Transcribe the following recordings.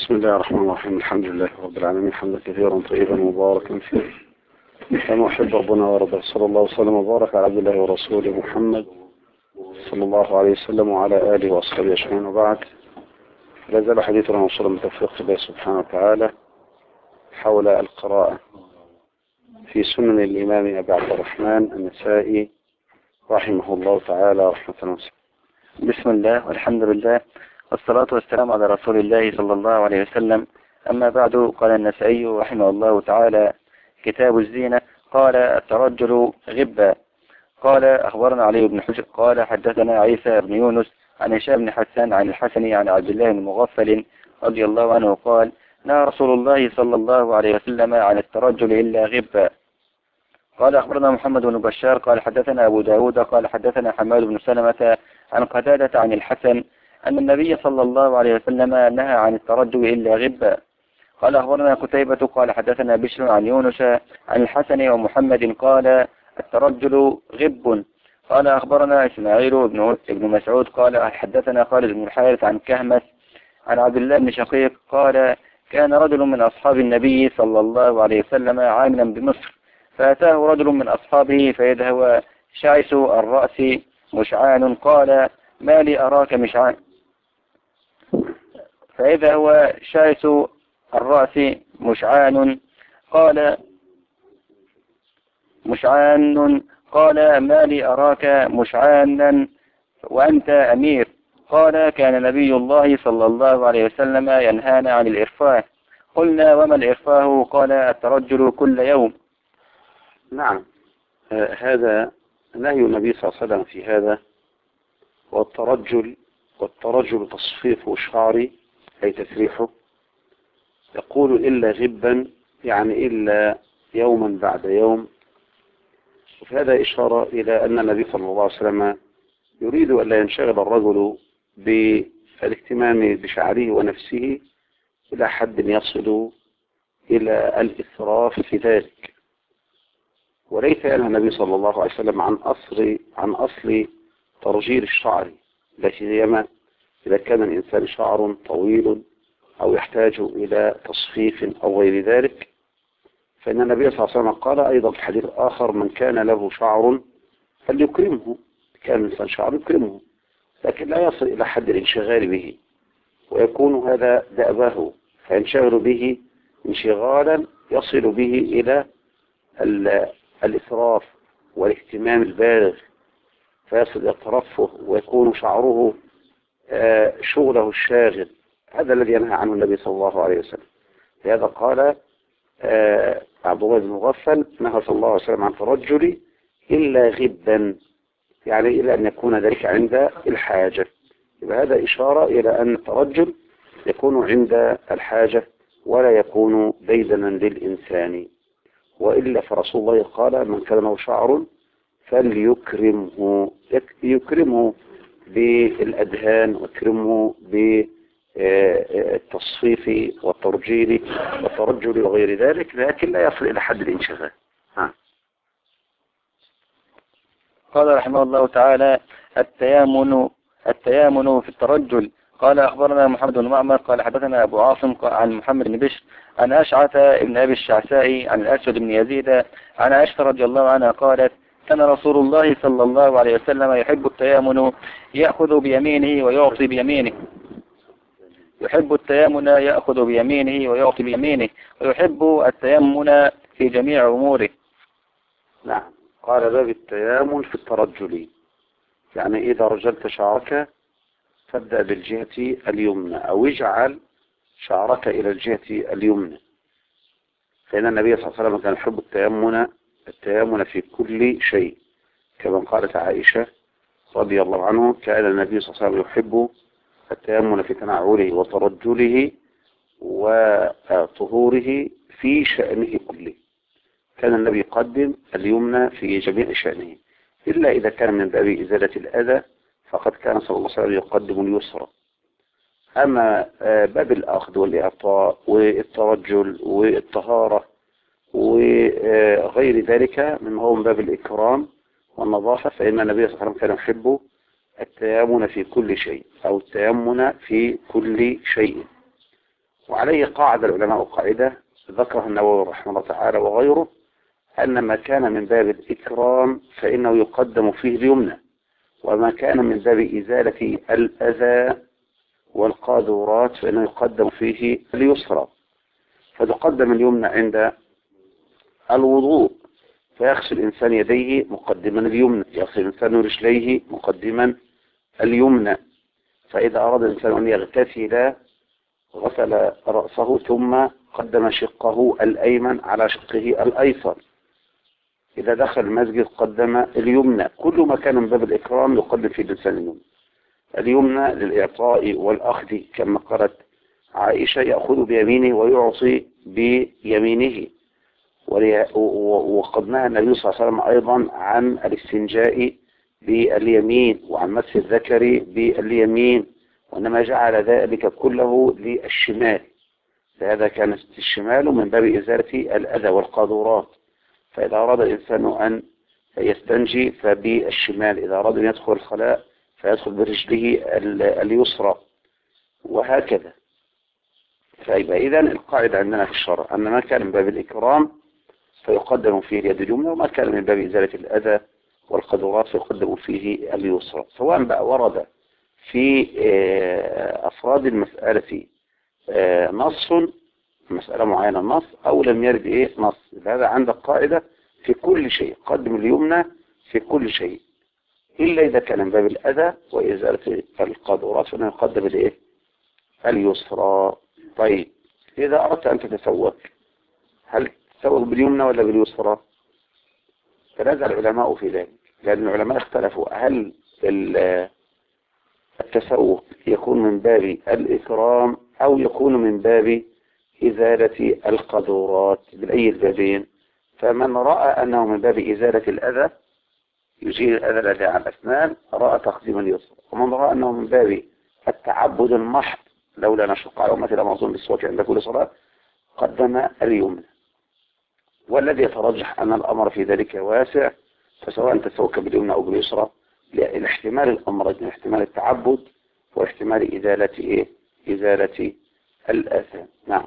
بسم الله الرحمن الرحيم. الحمد لله رب العالمين حمدا كثيرا طيبا مباركا فيه كما يحب ربنا ورضاه. صلى الله وسلم وبارك على عبد الله ورسوله محمد صلى الله عليه وسلم وعلى آله وأصحابه أجمعين، وبعد. لا زال حديثنا موصولا بتوفيق الله سبحانه وتعالى حول القراءة في سنن الإمام أبي عبد الرحمن النسائي رحمه الله تعالى رحمة واسعة. بسم الله والحمد لله والصلاة والسلام على رسول الله صلى الله عليه وسلم. أما بعد، قال النسائي رحمه الله تعالى: كتاب الزينة. قال: الترجل غبا. قال: أخبرنا علي بن حجر قال: حدثنا عيسى بن يونس عن هشام بن حسان عن الحسن عن عبد الله بن مغفل رضي الله عنه قال: نهى رسول الله صلى الله عليه وسلم عن الترجل إلا غبا. قال: أخبرنا محمد بن بشار قال: حدثنا أبو داود قال: حدثنا حماد بن سلمة عن قتادة عن الحسن أن النبي صلى الله عليه وسلم نهى عن الترجل إلا غبا. قال: أخبرنا قتيبة قال: حدثنا بشر عن يونس عن الحسن ومحمد قال: الترجل غب. قال: أخبرنا إسماعيل بن مسعود قال: حدثنا خالد بن الحارث عن كهمس عن عبد الله بن شقيق قال: كان رجل من أصحاب النبي صلى الله عليه وسلم عاملا بمصر، فأتاه رجل من أصحابه فإذا هو شعث الرأس مشعان، قال: ما لي أراك مشعان؟ فإذا هو شعث الرأس مشعان قال: ما لي أراك مشعانا وأنت أمير؟ قال: كان نبي الله صلى الله عليه وسلم ينهانا عن الإرفاه. قلنا: وما الإرفاه؟ قال: الترجل كل يوم. نعم، هذا نهي النبي صلى الله عليه وسلم في هذا. والترجل تصفيف شعري أي تسريحه. يقول إلا غبا، يعني إلا يوما بعد يوم. وفي هذا إشارة إلى أن النبي صلى الله عليه وسلم يريد أن لا ينشغل الرجل بالاهتمام بشعره ونفسه إلى حد يصل إلى الإسراف في ذلك. وليس ينهى النبي صلى الله عليه وسلم عن أصل ترجيل الشعر، لا سيما إذا كان الإنسان شعر طويل أو يحتاج إلى تصفيف أو غير ذلك. فإن النبي صلى الله عليه وسلم قال أيضا في حديث آخر: من كان له شعر فليكرمه. كان الإنسان شعر يكرمه، لكن لا يصل إلى حد الانشغال به، ويكون هذا دأبه، فينشغل به انشغالا يصل به إلى الإسراف والاهتمام البالغ، فيصل إلى الترفه ويكون شعره شغله الشاغل. هذا الذي ينهى عنه النبي صلى الله عليه وسلم. لهذا قال عبد الله بن مغفل: نهى صلى الله عليه وسلم عن الترجل إلا غبا، يعني إلى أن يكون ذلك عند الحاجة. يبقى هذا إشارة إلى أن الترجل يكون عند الحاجة ولا يكون ديدنا للإنسان. وإلا فرسول الله قال: من كان له شعر فليكرمه، يكرمه بالأدهان ويكرمه بالتصفيف والترجل وغير ذلك، لكن لا يصل إلى حد الانشغال. قال رحمه الله تعالى: التيامن في الترجل. قال: أخبرنا محمد بن معمر قال: حدثنا أبو عاصم عن محمد بن بشر عن أشعث بن أبي الشعثاء عن الأسود بن يزيد عن عائشة رضي الله عنها قالت: كان رسول الله صلى الله عليه وسلم يحب التيامن يأخذ بيمينه ويعطي بيمينه. يحب التيامن يأخذ بيمينه ويعطي بيمينه، ويحب التيمن في جميع أموره. نعم، قال: باب التيامن في الترجل، يعني إذا رجلت شعرك فابدأ بالجهة اليمنى، أو اجعل شعرك إلى الجهة اليمنى. فإن النبي صلى الله عليه وسلم كان يحب التيامن في كل شيء، كما قالت عائشة رضي الله عنه: كان النبي صلى الله عليه وسلم يحب التيامن في تنعله وترجله وطهوره في شأنه كله. كان النبي يقدم اليمنى في جميع شأنه، إلا إذا كان من باب إزالة الأذى فقد كان صلى الله عليه وسلم يقدم اليسرى. أما باب الأخذ والإعطاء والترجل والطهارة وغير ذلك مما هو من باب الإكرام والنظافة، فإن النبي صلى الله عليه وسلم كان يحب التيامن في كل شيء، أو التيمن في كل شيء. وعليه قاعد العلماء قاعدة ذكرها النووي رحمه الله تعالى وغيره، أن ما كان من باب الإكرام فإنه يقدم فيه اليمنى، وما كان من باب إزالة الأذى والقاذورات فإنه يقدم فيه اليسرى. فتقدم اليمنى عند الوضوء، فيغسل الإنسان يديه مقدما اليمنى، يغسل الإنسان رجليه مقدما اليمنى. فإذا أراد الإنسان أن يغتسل غسل رأسه ثم قدم شقه الأيمن على شقه الأيسر. إذا دخل المسجد قدم اليمنى. كل ما كان من باب الإكرام يقدم في الإنسان اليمنى. اليمنى للإعطاء والأخذ، كما قالت عائشة: يأخذ بيمينه ويعطي بيمينه. وقد نهى النبي صلى الله عليه وسلم أيضا عن الاستنجاء باليمين وعن مس الذكر باليمين، وإنما جعل ذلك كله للشمال، فهذا كان الشمال من باب إزالة الأذى والقاذورات. فإذا أراد الإنسان أن يستنجي فبالشمال، إذا أراد أن يدخل الخلاء فيدخل برجله اليسرى، وهكذا. فيبقى إذن القاعدة عندنا في الشرع أن ما كان من باب الإكرام فيقدم فيه اليد اليمنى، وما كان من باب إزالة الأذى والقاذورات فيقدم فيه اليسرى، سواء بقى ورد في أفراد المسألة نص، مسألة معينة نص، أو لم يرد نص. هذا عندك قاعدة في كل شيء: قدم اليمنى في كل شيء، إلا إذا كان من باب الأذى وإزالة القاذورات فإنه يقدم اليسرى. طيب، إذا أردت أن تتسوق، هل تتسوق باليمنى ولا باليسرى؟ تنازع العلماء في ذلك، لأن العلماء اختلفوا هل التسوق يكون من باب الإكرام أو يكون من باب إزالة القاذورات، بالأي البابين. فمن رأى أنه من باب إزالة الأذى يزيل الأذى الذي على الأسنان رأى تقديم اليسرى، ومن رأى أنه من باب التعبد المحض لولا نشق على أمتي لمعظوم بالصوت عند كل صلاة قدم اليمنى. والذي يترجح أن الأمر في ذلك واسع، فسواء تسوك باليمنى أو باليسرى لاحتمال الأمرين: احتمال التعبد واحتمال إزالة الآثام. نعم.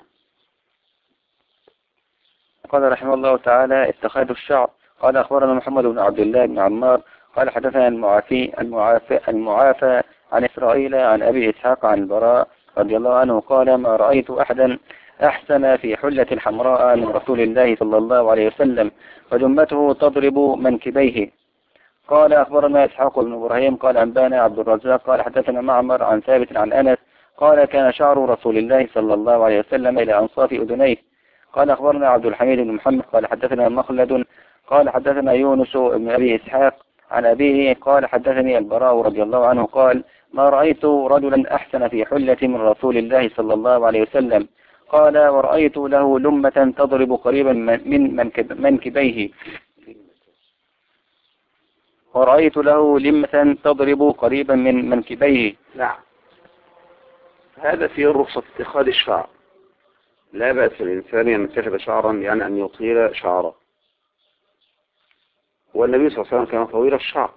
قال رحمه الله تعالى: اتخاذ الشعر. قال أخبرنا محمد بن عبد الله بن عمار قال حدثنا المعافى عن إسرائيل عن أبي إسحاق عن البراء رضي الله عنه قال: ما رأيت أحدا أحسن في حلة حمراء من رسول الله صلى الله عليه وسلم، وجمته تضرب منكبيه. قال أخبرنا إسحاق بن إبراهيم قال أنبانا عبد الرزاق قال حدثنا معمر عن ثابت عن أنس قال: كان شعر رسول الله صلى الله عليه وسلم إلى أنصاف أذنيه. قال أخبرنا عبد الحميد بن محمد قال حدثنا مخلد قال حدثنا يونس بن أبي إسحاق عن أبيه قال حدثني البراء رضي الله عنه قال: ما رأيت رجلا أحسن في حلة من رسول الله صلى الله عليه وسلم. قال: ورأيت له لمة تضرب قريبا من منكبيه. ورأيت له لمة تضرب قريبا من منكبيه. نعم. هذا فيه رخصة اتخاذ الشعر. لا بأس الإنسان أن يتخذ شعرا، يعني أن يطيل شعره. والنبي صلى الله عليه وسلم كان طويل الشعر،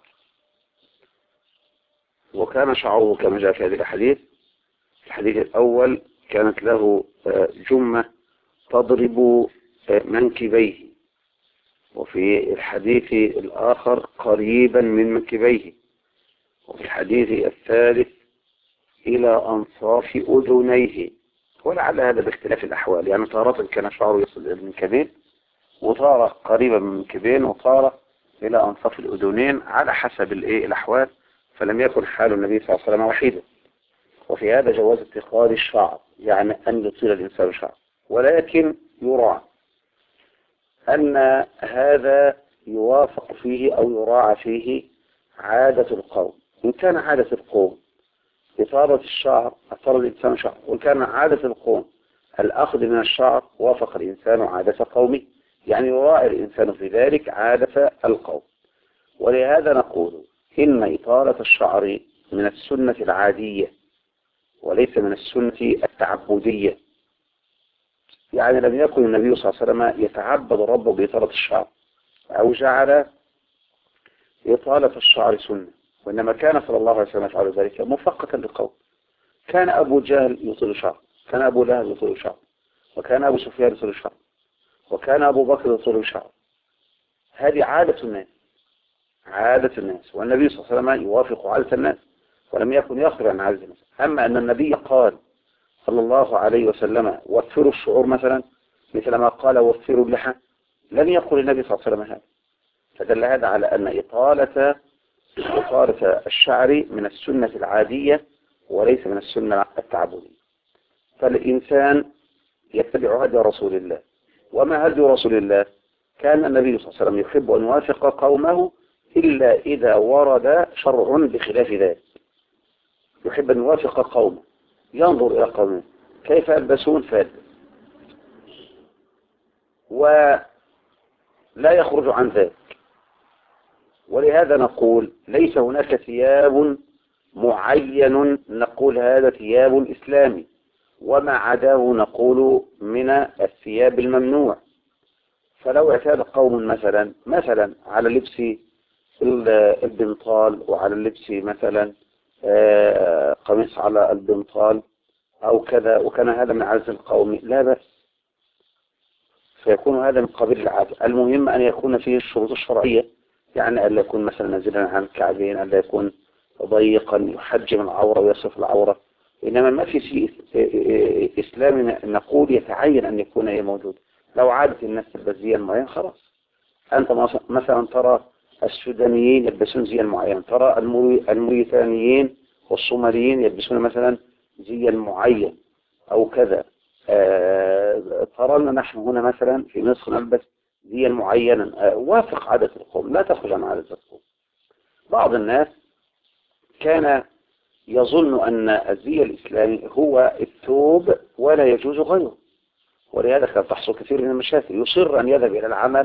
وكان شعره كما جاء في هذه الحديث. الحديث الأول كانت له جمة تضرب منكبيه، وفي الحديث الآخر قريبا من منكبيه، وفي الحديث الثالث إلى أنصاف أذنيه. ولعل هذا باختلاف الأحوال، يعني تارة كان شعره يصل إلى المنكبين، وتارة قريبا من المنكبين، وتارة إلى أنصاف الأذنين، على حسب الأحوال. فلم يكن حال النبي صلى الله عليه وسلم وحيدا. وفي هذا جواز اتخاذ الشعر، يعني أن يطيل الإنسان شعر، ولكن يراعى أن هذا يوافق فيه أو يراعى فيه عادة القوم. إن كان عادة القوم إطالة الشعر أطال الإنسان شعر، وإن كان عادة القوم الأخذ من الشعر وافق الإنسان عادة قومه، يعني يراعي الإنسان في ذلك عادة القوم. ولهذا نقول إن إطالة الشعر من السنة العادية وليس من السنة التعبدية. يعني لم يكن النبي صلى الله عليه وسلم يتعبد ربه بإطالة الشعر أو جعل إطالة الشعر سنة، وإنما كان صلى الله عليه وسلم يفعل ذلك مفقتا للقوم. كان أبو جهل يطيل شعر، كان أبو لهب يطول شعره، وكان أبو سفيان يطول شعره، وكان أبو بكر يطول شعره. هذه عادة الناس، عادة الناس، والنبي صلى الله عليه وسلم يوافق عادة الناس ولم يكن يخرج عن عادة الناس. أما أن النبي قال صلى الله عليه وسلم وفروا الشعور مثلا، مثل ما قال وفروا اللحى، لم يقل النبي صلى الله عليه وسلم هذا. فدل هذا على أن إطالة الشعر من السنة العادية وليس من السنة التعبدية. فالإنسان يتبع هدي رسول الله. وما هدي رسول الله؟ كان النبي صلى الله عليه وسلم يحب أن يوافق قومه إلا إذا ورد شرع بخلاف ذلك. يحب أن يوافق قومه، ينظر إلى قومه كيف يلبسون فيلبس، ولا يخرج عن ذلك. ولهذا نقول ليس هناك ثياب معين نقول هذا ثياب إسلامي، وما عداه نقول من الثياب الممنوع. فلو اعتاد قوم مثلا على لبس البنطال، وعلى اللبس مثلا قميص على البنطال أو كذا، وكان هذا من عادة القوم، لا بأس، فيكون هذا من قبيل العادة. المهم أن يكون فيه الشروط الشرعية، يعني أن لا يكون مثلا نازلا عن الكعبين، أن لا يكون ضيقا يحجم العورة ويصف العورة. إنما ما في شيء إسلامي نقول يتعين أن يكون موجود. لو عادت الناس تلبس زيا معين خلاص. أنت مثلا ترى السودانيين يلبسون زيا معين، ترى الموريتانيين والصوماليين يلبسون مثلا زيا معين أو كذا. ترانا نحن هنا مثلا في مصر نلبس زيا معينا وافق عادة القوم، لا تخرج عن عادة القوم. بعض الناس كان يظن أن الزي الإسلامي هو الثوب ولا يجوز غيره، ولهذا كانت تحصل كثير من المشاكل. يصر أن يذهب إلى العمل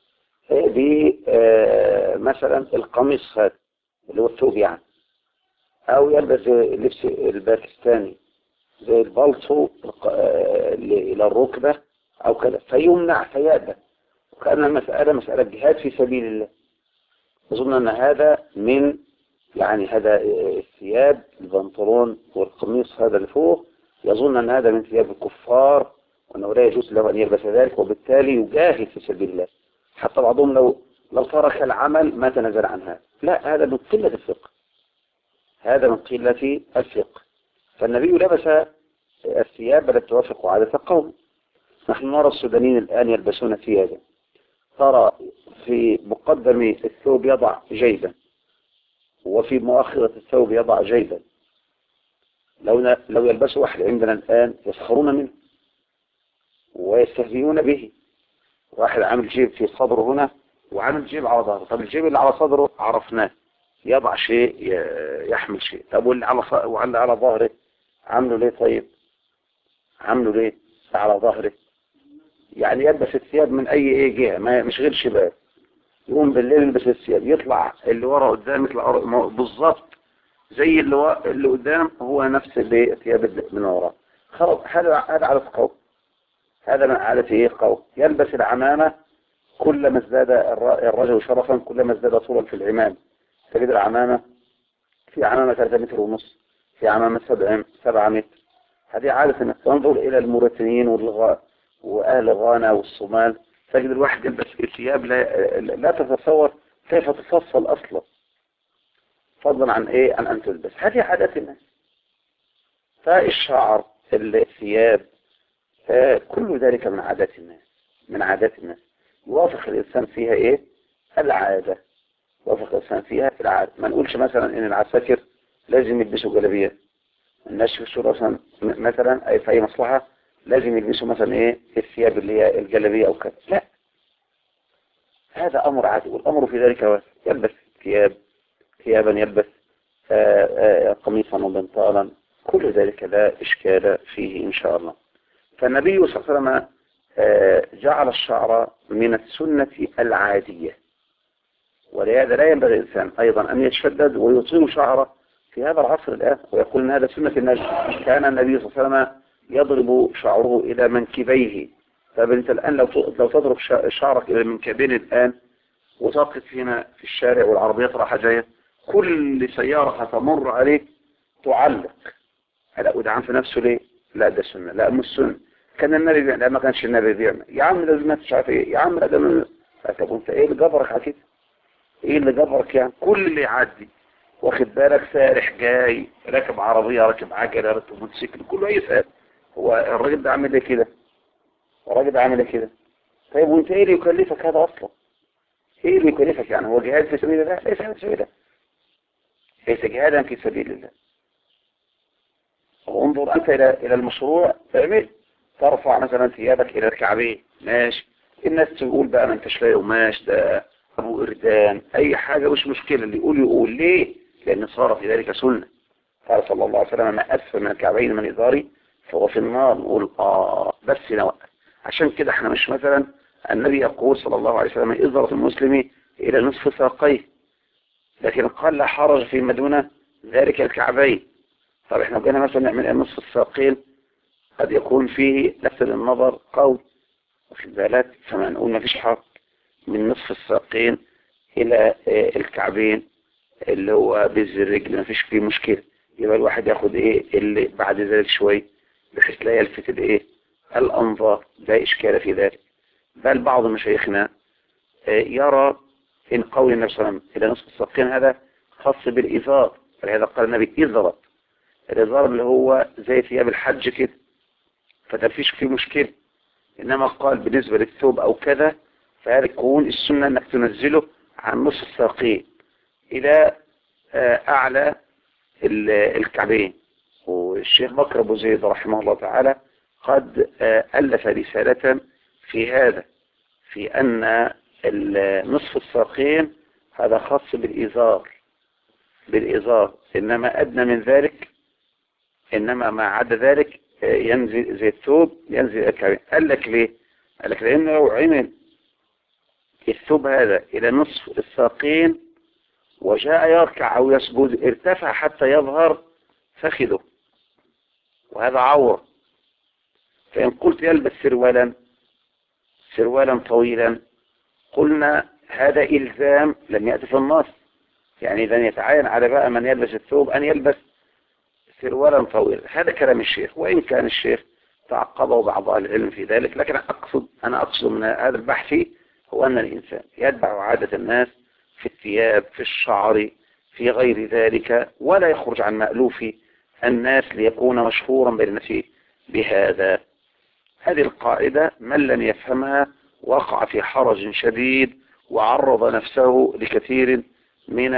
بمثلا القميص هذا اللي هو الثوب يعني، أو يلبس اللبس الباكستاني زي البلطو إلى الركبة أو كذا، فيمنع فيأبى، وكأن المسألة مسألة جهاد في سبيل الله. أظن أن هذا من يعني هذا الثياب البنطلون والقميص هذا اللي فوق، يظن أن هذا من ثياب الكفار وأنه لا يجوز له أن يلبس ذلك، وبالتالي يجاهد في سبيل الله. حتى بعضهم لو ترك العمل ما تنزل عن هذا. لا، هذا من قلة الفقه، هذا من قلة الفقه. فالنبي لبس الثياب التي توافق عادة القوم. نحن نرى السودانيين الآن يلبسون ثيابا، ترى في مقدم الثوب يضع جيبا، وفي مؤخرة الثوب يضع جيبا. لو يلبسوا واحد عندنا الآن يسخرون منه ويستهزئون به. واحد عامل جيب في صدره هنا وعامل جيب على ظهره. طب الجيب اللي على صدره عرفناه، يضع شيء يحمل شيء. طب واللي على ظهره عامله ليه؟ طيب عامله ليه على ظهره؟ يعني يلبس الثياب من اي جهة، ما مش غير شباب. يقوم بالليل يلبس الثياب، يطلع اللي ورا قدام يطلع بالظبط زي اللي قدام هو نفس الثياب من ورا. خلاص، هذا عادة قوم، هذا من عادة قوم. يلبس العمامة، كلما ازداد الرجل شرفا كلما ازداد طولا في العمام. تجد العمامة في عمامة 3 متر ونص، في عمامة 7 متر. هذه عادة انك تنظر الى الموريتانيين واهل غانا والصومال، تجد الواحد يلبس ثياب لا تتصور كيف تفصل اصلا، فضلا عن عن ان تلبس. هذه عادات الناس. فالشعر، الثياب، كل ذلك من عادات الناس، من عادات الناس. يوافق الانسان فيها العادة، يوافق الانسان فيها العادة. ما نقولش مثلا ان العساكر لازم يلبسوا جلابيه، الناس في الشورى مثلا اي في اي مصلحة لازم يلبسوا مثلا الثياب اللي هي الجلابيه او كذا. لا، هذا امر عادي، والامر في ذلك واسع. يلبس ثيابا، يلبس قميصا وبنطالا، كل ذلك لا اشكال فيه ان شاء الله. فالنبي صلى الله عليه وسلم جعل الشعر من السنة العادية، ولهذا لا ينبغي الإنسان أيضا أن يتشدد ويطيل شعره في هذا العصر الآن ويقول أن هذا سنة النبي. كان النبي صلى الله عليه وسلم يضرب شعره إلى منكبيه. فأنت الآن لو تضرب شعرك إلى منكبين الآن وتقف هنا في الشارع والعربيات راح جاية، كل سيارة هتمر عليك تعلق. هلا ودعم في نفسه ليه؟ لا ده سنة، لا مش سنة. كان النبي بيعمل، لا ما كانش النبي بيعمل. يا عم لازم ما مش عارف ايه، يا عم لا ده طب انت ايه اللي جبرك على كده؟ ايه اللي جبرك يعني؟ كل اللي يعدي واخد بالك، سارح جاي راكب عربية راكب عجلة راكب موتوسيكل كله يسأل هو الراجل ده عامل ايه كده؟ الراجل ده عامل ايه كده؟ طيب وانت ايه اللي يكلفك هذا اصلا؟ ايه اللي يكلفك يعني؟ هو جهاد في سبيل الله؟ ليس في سبيل الله، ليس جهادا في سبيل الله. وانظر انت الى المشروع اعمل، ترفع مثلا ثيابك الى الكعبين ماشي، الناس تقول بقى ما انتش لاقي قماش ده ابو اردان اي حاجة مش مشكلة، اللي يقول ليه؟ لان صار في ذلك سنة. قال صلى الله عليه وسلم ما اسفل من الكعبين من ازاري فهو في النار. نقول بس نوقف. عشان كده احنا مش مثلا النبي يقول صلى الله عليه وسلم ازرة المسلم الى نصف ساقيه، لكن قال لا حرج فيما دون ذلك الكعبين. طب احنا بقينا مثلا نعمل نصف الساقين قد يكون فيه لفت النظر قول، واخد بالك، فما نقول ما فيش حرج من نصف الساقين الى الكعبين اللي هو بز الرجل ما فيش فيه مشكلة. يبقى الواحد ياخد ايه اللي بعد ذلك شوي بحيث لا يلفت الايه الانظار، لا اشكال في ذلك. بل بعض مشايخنا يرى ان قول النبي صلى الله عليه وسلم الى نصف الساقين هذا خاص بالازار، فلهذا قال النبي ازرت. الازار اللي هو زي ثياب الحج كده، فده فيش فيه مشكلة. انما قال بالنسبة للثوب او كذا فهذا يكون السنة انك تنزله عن نصف الساقين الى اعلى الكعبين. والشيخ بكر ابو زيد رحمه الله تعالى قد الف رسالة في هذا، في ان نصف الساقين هذا خاص بالازار، انما ادنى من ذلك، انما ما عدا ذلك ينزل زي الثوب ينزل الكعبين. قال لك ليه؟ قال لك لان لو عمل الثوب هذا الى نصف الساقين وجاء يركع او يسجد ارتفع حتى يظهر فخذه، وهذا عور. فان قلت يلبس سروالا طويلا قلنا هذا الزام لم يأتي في النص، يعني اذا يتعين على بقى من يلبس الثوب ان يلبس سروالا طويلا. هذا كلام الشيخ، وإن كان الشيخ تعقبه بعض أهل العلم في ذلك، لكن أنا أقصد من هذا البحث هو أن الإنسان يتبع عادة الناس في الثياب في الشعر في غير ذلك، ولا يخرج عن مألوف الناس ليكون مشهورا بين الناس بهذا. هذه القاعدة من لم يفهمها وقع في حرج شديد وعرض نفسه لكثير من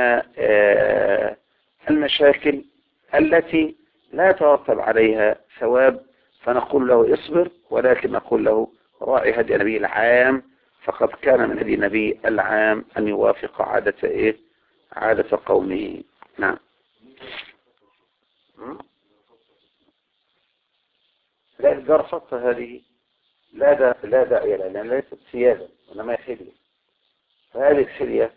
المشاكل التي لا يترتب عليها ثواب. فنقول له اصبر، ولكن نقول له راعي هدي النبي العام، فقد كان من هدي النبي العام أن يوافق عادة قومه. نعم. لا الجرفة هذه لا داعي لها لأن ليست سيادة وإنما حلية. فهذه الحلية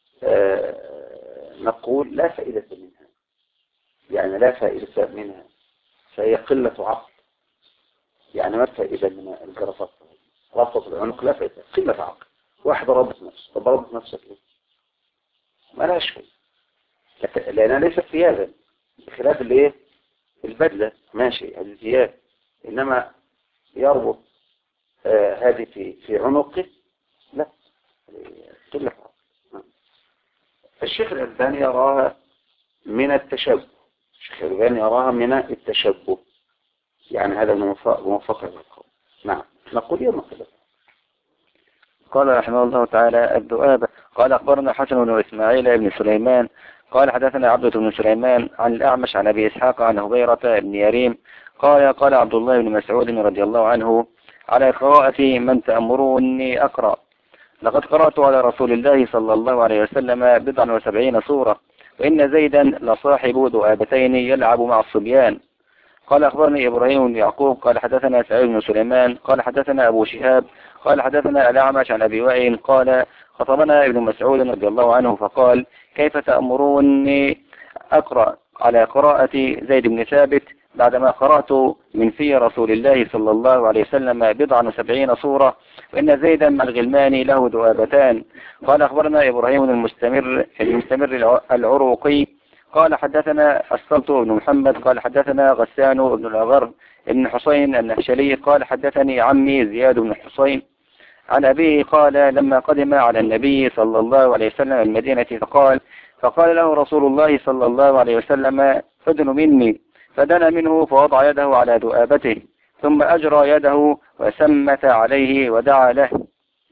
نقول لا فائدة منها، يعني لا فائدة منها، فهي قلة عقل. يعني ما الفائدة من الجرفة؟ ربطة العنق لا فائدة، قلة عقل. واحد ربط نفسه، طب ربط نفسك ليه؟ ما لهاش شيء، لأنها ليست ثيابا بخلاف الايه البدلة ماشي هذه ثياب، إنما يربط هذه في عنقه لا قلة عقل. الشيخ الألباني يراها من التشبه، الشيخ الألباني يراها من التشبه، يعني هذا موافقة للقول. نعم نقول يوم كذا. قال رحمه الله تعالى الذؤابة. قال أخبرنا حسن بن إسماعيل بن سليمان قال حدثنا عبدة بن سليمان عن الأعمش عن أبي إسحاق عن هبيرة بن يريم قال عبد الله بن مسعود رضي الله عنه على قراءة من تأمروني أقرأ لقد قرأت على رسول الله صلى الله عليه وسلم 79 سورة وإن زيدا لصاحب ذؤابتين يلعب مع الصبيان. قال أخبرني إبراهيم بن يعقوب قال حدثنا سعيد بن سليمان قال حدثنا أبو شهاب قال حدثنا الأعمش عن أبي وائل قال خطبنا ابن مسعود رضي الله عنه فقال كيف تأمروني أقرأ على قراءة زيد بن ثابت بعدما قرأت من في رسول الله صلى الله عليه وسلم 79 سورة وإن زيدا مع الغلمان له ذؤابتان. قال أخبرنا إبراهيم المستمر العروقي قال حدثنا السلط بن محمد قال حدثنا غسان بن الأغر بن حسين النهشلي قال حدثني عمي زياد بن حسين عن أبيه قال لما قدم على النبي صلى الله عليه وسلم المدينة فقال له رسول الله صلى الله عليه وسلم ادن مني، فدنا منه فوضع يده على ذؤابته ثم أجرى يده وسمت عليه ودعا له.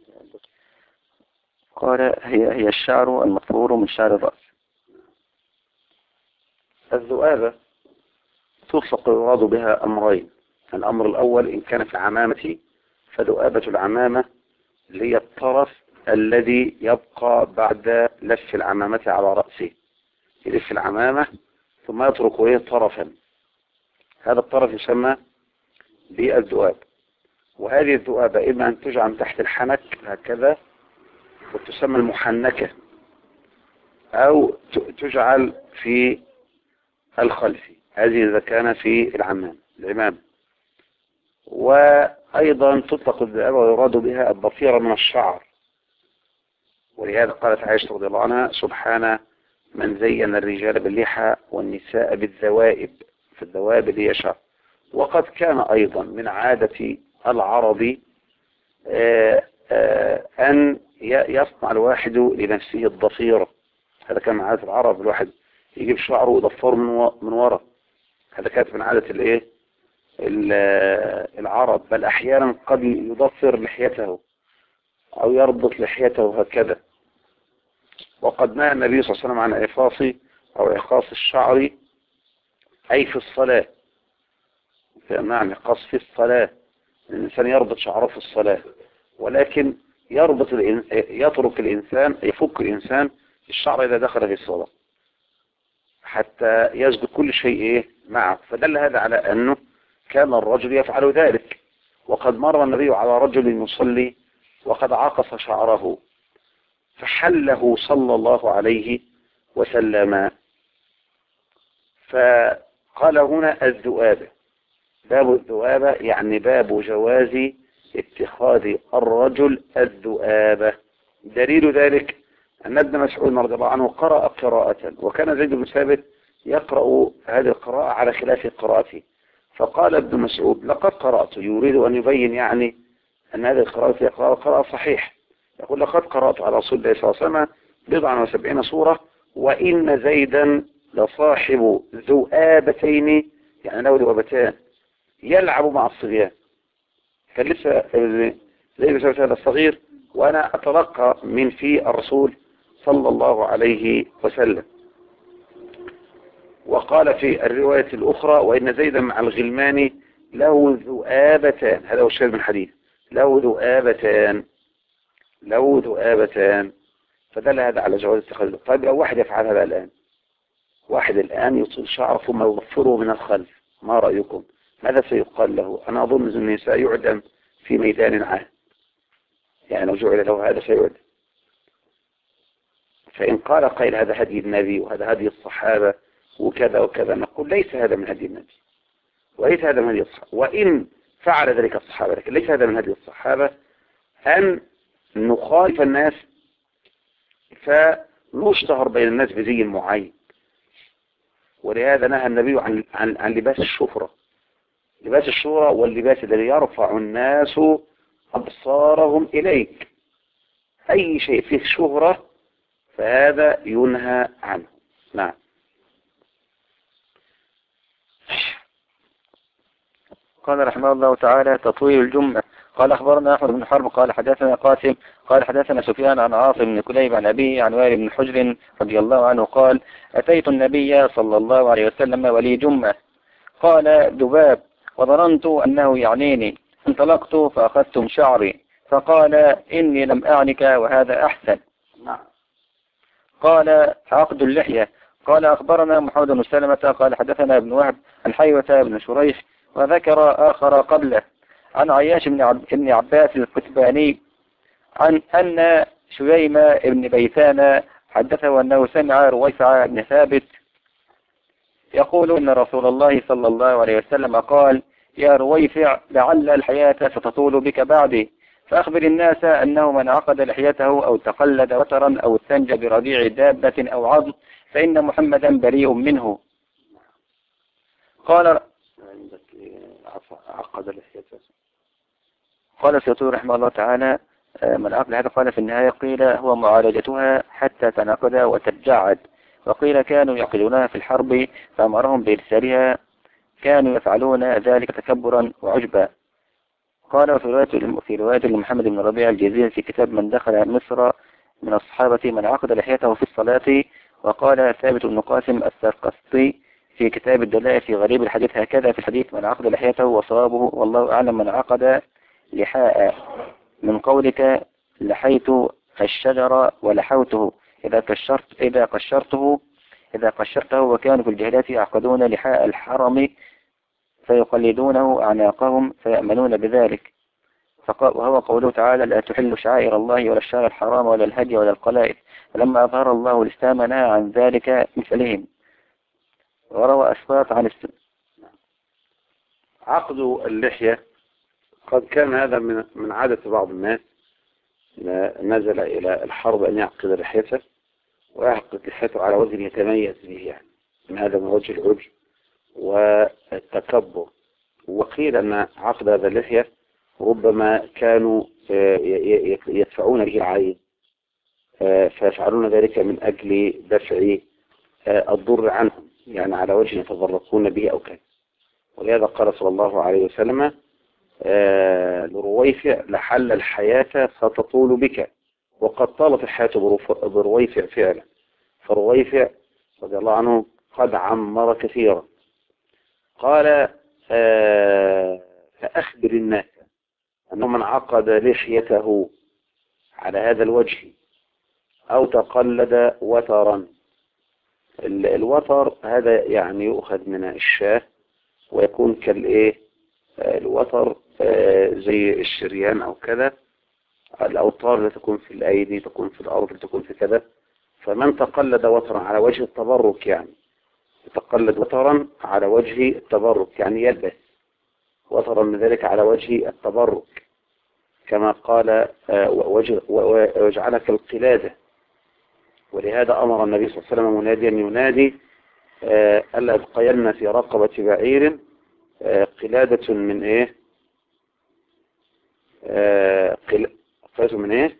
قال هي الشعر المطفور من شعر الرأس. الذؤابة تطلق يراد بها أمرين. الأمر الأول إن كان في العمامة فذؤابة العمامة اللي هي الطرف الذي يبقى بعد لف العمامة على رأسه، يلف العمامة ثم يترك طرفا، هذا الطرف يسمى بالذؤاب. وهذه الذؤابة إما أن تجعل تحت الحنك هكذا وتسمى المحنكة، أو تجعل في الخلف، هذه إذا كان في العمام. وأيضا تطلق الذؤابة ويراد بها الضفيرة من الشعر، ولهذا قالت عائشة رضي الله عنها سبحان من زين الرجال باللحى والنساء بالذوائب، في الذوائب اللي هي شعر. وقد كان أيضا من عادة العرب أن يصنع الواحد لنفسه الضفيرة، هذا كان من عادة العرب، الواحد يجيب شعره ويضفره من وراء، هذا كانت من عادة العرب، بل أحيانا قد يضفر لحيته أو يربط لحيته هكذا. وقد نهى النبي صلى الله عليه وسلم عن إعفاص أو إعقاص الشعر أي في الصلاة، معنى إعقاص في الصلاة الإنسان يربط شعره في الصلاة، ولكن يترك الإنسان، يفك الإنسان الشعر إذا دخل في الصلاة حتى يسجد كل شيء معه. فدل هذا على أنه كان الرجل يفعل ذلك. وقد مر النبي على رجل يصلي وقد عقص شعره فحله صلى الله عليه وسلم. فقال هنا الذؤابة، باب الذؤابة يعني باب جواز اتخاذ الرجل الذؤابة. دليل ذلك أن ابن مسعود رضي الله عنه قرأ قراءة، وكان زيد بن ثابت يقرأ هذه القراءة على خلاف قراءته، فقال ابن مسعود لقد قرأت، يريد أن يبين يعني أن هذه القراءة قراءة صحيح، يقول لقد قرأت على رسول الله صلى الله عليه وسلم 79 سورة وإن زيدا لصاحب ذؤابتين، يعني له ذؤابتان يلعب مع الصبيان. كان لسه زي بسبب هذا الصغير وأنا أتلقى من في الرسول صلى الله عليه وسلم. وقال في الرواية الأخرى وإن زيدا مع الغلمان له ذؤابتان، هذا هو الشاهد من الحديث، له ذؤابتان، فدل هذا على جواز اتخاذ. طيب لو واحد يفعل هذا الآن، واحد الآن يطيل شعره ثم يضفره من الخلف، ما رأيكم؟ ماذا سيقال له؟ أنا أظن أن النساء يعدم في ميدان عام، يعني لو جعل له هذا سيعدم. فإن قال قائل هذا هدي النبي وهذا هدي الصحابة وكذا وكذا، نقول ليس هذا من هدي النبي وليس هذا من هدي الصحابة، وإن فعل ذلك الصحابة، لكن ليس هذا من هدي الصحابة أن نخالف الناس فنشتهر بين الناس بزي معين. ولهذا نهى النبي عن لباس الشهرة، لباس الشهرة واللباس الذي يرفع الناس أبصارهم إليك، أي شيء فيه شهرة فهذا ينهى عنه. نعم. قال رحمه الله تعالى تطويل الجمعة. قال أخبرنا أحمد بن حرب قال حدثنا قاسم قال حدثنا سفيان عن عاصم بن كليب عن أبيه عن وائل بن حجر رضي الله عنه قال أتيت النبي صلى الله عليه وسلم ولي جمعة، قال ذباب، وظننت أنه يعنيني، انطلقت فأخذت شعري فقال إني لم أعنك وهذا أحسن. قال عقد اللحية. قال أخبرنا محمد بن سلمة قال حدثنا ابن وهب عن حيوة بن شريح وذكر آخر قبله عن عياش بن عباس الكتباني عن أن شييم بن بيثان حدثه أنه سمع رويفع بن ثابت يقول إن رسول الله صلى الله عليه وسلم قال يا رويفع لعل الحياة ستطول بك بعدي، فأخبر الناس أنه من عقد لحيته أو تقلد وترا أو استنجى برضيع دابة أو عظم فإن محمدا بريء منه. قال عقد لحيته. قال السيوطي رحمه الله تعالى من عقد هذا قال في النهاية قيل هو معالجتها حتى تنعقد وتتجعد، وقيل كانوا يعقدونها في الحرب فأمرهم بإرسالها، كانوا يفعلون ذلك تكبرا وعجبا. قال في رواية لمحمد بن ربيع الجزيري في كتاب من دخل مصر من الصحابة من عقد لحيته في الصلاة. وقال ثابت بن قاسم السرقسطي في كتاب الدلائل في غريب الحديث هكذا في الحديث من عقد لحيته وصوابه والله أعلم من عقد لحاء من قولك لحيت الشجر ولحوته إذا قشرته وكانوا في الجاهلية يعقدون لحاء الحرم فيقلدونه أعناقهم فيأمنون بذلك. وهو قوله تعالى لا تحل شعائر الله ولا الشهر الحرام ولا الهدي ولا القلائد، فلما أظهر الله الإسلام نهى عن ذلك مثلهم. وروى أسباط عن عقد اللحية قد كان هذا من عادة بعض الناس، نزل إلى الحرب أن يعقد لحيته ويعقد لحيته على وجه يتميز به، يعني من هذا من وجه العجب والتكبر. وقيل أن عقد هذا اللحية ربما كانوا يدفعون به العين، فيفعلون ذلك من أجل دفع الضر عنهم، يعني على وجه يتضرقون به أو كذا. ولهذا قال صلى الله عليه وسلم لرويفع لحل الحياة ستطول بك، وقد طالت الحياة برويفع فعلا، فرويفع رضي الله عنه قد عمر كثيرا. قال فأخبر الناس أنه من عقد لحيته على هذا الوجه أو تقلد وترا. الوتر هذا يعني يؤخذ من الشاه ويكون كالإيه الوتر زي الشريان أو كذا، الأوتار اللي تكون في الأيدي تكون في الأرض تكون في كذا. فمن تقلد وترا على وجه التبرك، يعني يتقلد وترا على وجه التبرك، يعني يلبس وترا من ذلك على وجه التبرك، كما قال ويجعلك القلادة. ولهذا أمر النبي صلى الله عليه وسلم مناديا ينادي ألا يبقين في رقبة بعير قلادة من إيه قلادة من إيه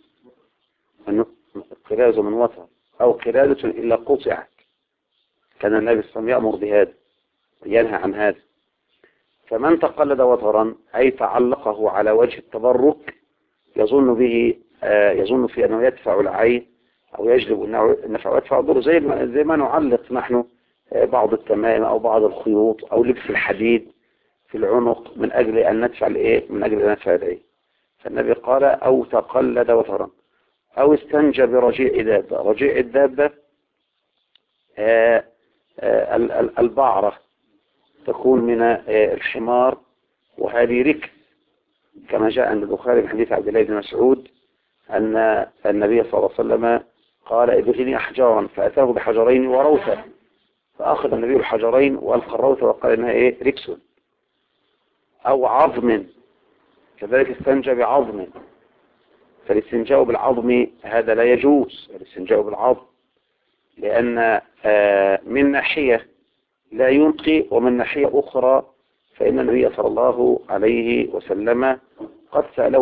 قلادة من وتر أو قلادة إلا قطعت. كان النبي صلى الله عليه وسلم يأمر بهذا وينهى عن هذا. فمن تقلد وترا أي تعلقه على وجه التبرك يظن فيه أنه يدفع العين أو يجلب النفع ويدفع الضر، زي ما نعلق نحن بعض التمائم أو بعض الخيوط أو لبس الحديد في العنق من أجل أن ندفع العين. فالنبي قال أو تقلد وترا أو استنجى برجيع دابة. رجيع الدابة البعرة تكون من الحمار، وهذه ركس كما جاء عند البخاري من حديث عبد الله بن مسعود أن النبي صلى الله عليه وسلم قال ادخلني أحجارا فأتاه بحجرين وروثة، فأخذ النبي الحجرين وألقى الروثة وقال إنها ركس. أو عظم كذلك استنجى بعظم، فالاستنجاء بالعظم هذا لا يجوز، الاستنجاء بالعظم لأن من ناحية لا ينقي ومن ناحية أخرى فإن النبي صلى الله عليه وسلم قد سأله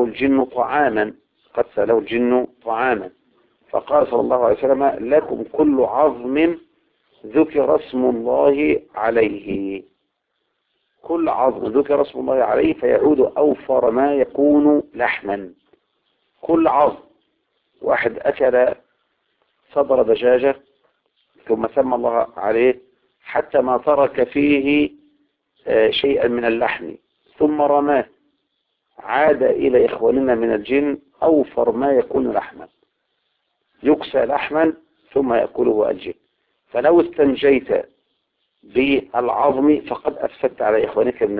الجن طعاما فقال صلى الله عليه وسلم لكم كل عظم ذكر اسم الله عليه. كل عظم ذكر اسم الله عليه فيعود أوفر ما يكون لحما. كل عظم، واحد أكل صدر دجاجة ثم سمى الله عليه حتى ما ترك فيه شيئا من اللحم ثم رماه عاد إلى إخواننا من الجن أوفر ما يكون لحما، يكسى لحما ثم يأكله الجن. فلو استنجيت بالعظم فقد أفسدت على إخوانك من